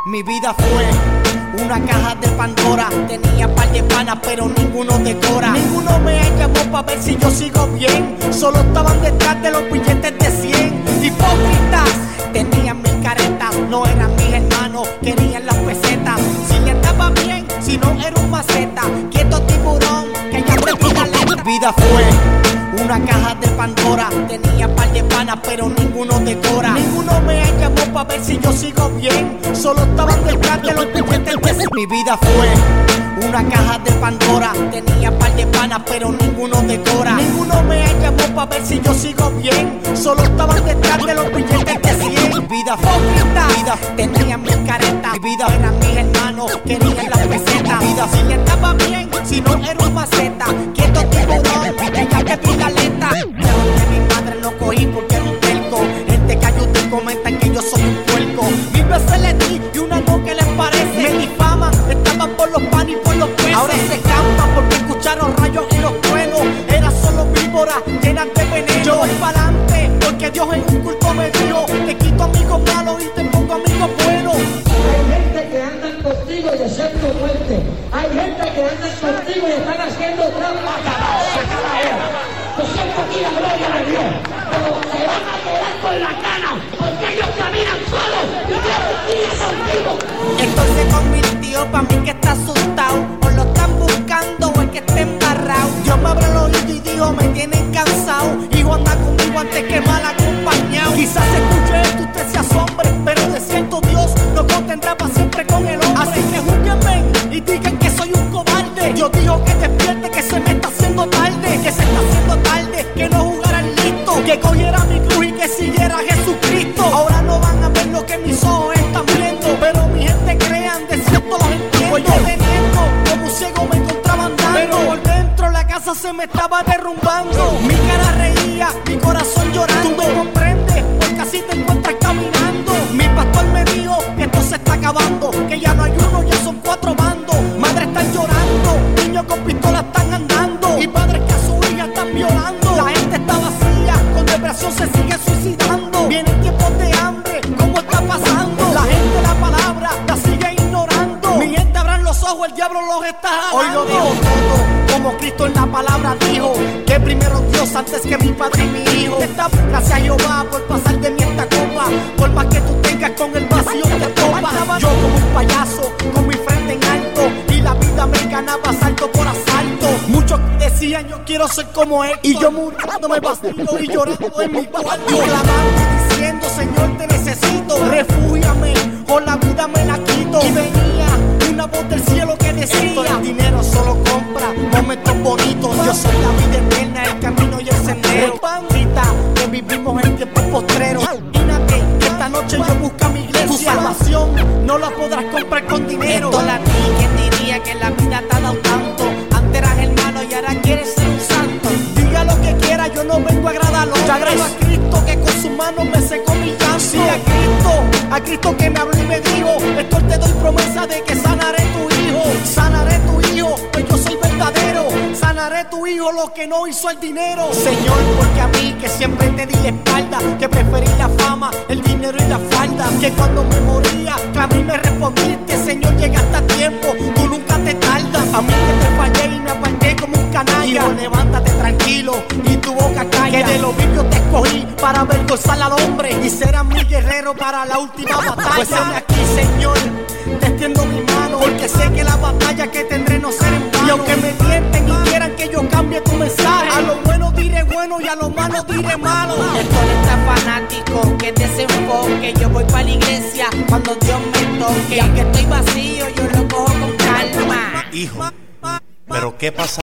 Mi vida fue una caja de Pandora. Tenía par de panas pero ninguno decora. Ninguno me llamó pa' ver si yo sigo bien. Solo estaban detrás de los billetes de 100. Hipócritas, tenían mis caretas. No eran mis hermanos, querían las pesetas. Si le estaba bien, si no era un maceta. Quieto tiburón, que ya te pida letra. Mi vida fue una caja de Pandora. Tenía par de panas pero ninguno decora. Ninguno me llamó pa' ver si yo sigo bien. Solo estaban detrás de los billetes de 100. Mi vida fue una caja de Pandora. Tenía par de panas pero ninguno decora. Ninguno me llamó pa' ver si yo sigo bien. Solo estaban detrás de los billetes de 100. Mi vida fue vida, tenían mis caretas. Mi vida eran mis hermanos, querían las pesetas. Mi vida si le estaba bien, si no era un maceta. Quieto tiburón, que ya te pida letra. De mi madre lo cogí porque era un terco. Gente que ayuda y comentan que yo soy un puerco. Mil veces le di y una no, que les parece. Me difaman, estaban por los pan y por los peces. Ahora se campan porque escucharon rayos y los truenos. Era solo víboras llenas de veneno. Yo voy pa'lante porque Dios en un culto me dijo: te quito amigos malos y te pongo amigos buenos. Hay gente que andan contigo y desean tu muerte. Hay gente que andan contigo y están haciendo trampa. Yo siento aquí la gloria de Dios, pero se van a quedar con la cana porque ellos caminan solos y Dios sigue contigo. Entonces se convirtió pa' mí que está asustado. O lo están buscando o el que esté embarrado. Dios me abrió el oído y dijo: me tienen cansado. Hijo, anda conmigo antes que mal acompañado. Quizás escuche esto, usted se asombre, pero de cierto Dios no contendrá para siempre con el hombre. Así que júzguenme y digan que soy un cobarde. Dios dijo que despierte, que se me está haciendo tarde. Que se está haciendo tarde, que no jugaran listo. Que cogiera mi cruz y que siguiera a Jesucristo. Ahora no van a ver lo que mis ojos están viendo, pero mi gente crean, de cierto los entiendo. Pues yo teniendo como un ciego me encontraba andando, pero por dentro la casa se me estaba derrumbando. Mi cara reía, mi corazón llorando. Tú me comprendes, porque así te encuentras caminando. Mi pastor me dijo que esto se está acabando, que ya no hay uno, ya son 4 bandos. Madres están llorando, niños con pistolas están andando, y padres que a su hija están violando. La gente está vacía, con depresión se sigue suicidando. Vienen tiempos de hambre, ¿cómo está pasando? La gente la palabra la sigue ignorando. Mi gente abran los ojos, el diablo los está jalando. Hoy lo digo todo, como Cristo en la palabra dijo, que primero Dios antes que mi padre y mi hijo. Gracias a Jehová por pasar de mí esta copa. Por más que tú tengas con el vacío te topa. Yo como un payaso, con mi frente en alto, y la vida me ganaba asalto por asalto. Muchos decían yo quiero ser como él, y yo muriéndome vacío y llorando en mi cuarto. Y clamando y diciendo: Señor, te necesito, refúgiame, o la vida me la quito. Y venía una voz del cielo que decía: el dinero solo compra momentos bonitos. Yo soy la vida eterna, el camino y el sendero. Pandita, que vivimos en tiempos postreros. Imagínate que esta noche yo busco mi iglesia. Tu salvación no la podrás comprar con dinero. Esto la ti, ¿quién diría que la vida te ha dado tanto? Antes eras hermano y ahora quieres ser un santo. Diga lo que quiera, yo no vengo a agradarlo. Yo agrado a Cristo que con sus manos me secó mi llanto. Sí, a Cristo que me habló y me dijo: esto te doy promesa de que sanaré tu hijo. Sanaré tu hijo, pues yo soy verdadero. Sanaré tu hijo, lo que no hizo el dinero. Señor, porque a mí que siempre te di la espalda, que preferí la fama, el dinero y la falda. Que cuando me moría, clamé y me respondiste: Señor, llegaste a tiempo, tú nunca te tardas. A mí que te fallé y me aparté como un canalla. Hijo, levántate tranquilo y tu boca calla. Que de los vídeos te escogí para avergonzar al hombre y serás mi guerrero para la última batalla. Pues heme aquí, Señor, te extiendo mi mano, porque sé que la batalla que tendré no será en vano. Y aunque me tienten y quieran que yo cambie tu mensaje, a lo bueno diré bueno y a lo malo diré malo. Esto no está fanático, que desenfoque. Yo voy para la iglesia cuando Dios me toque. Y aunque estoy vacío, yo lo cojo con calma. Hijo, pero ¿qué pasa?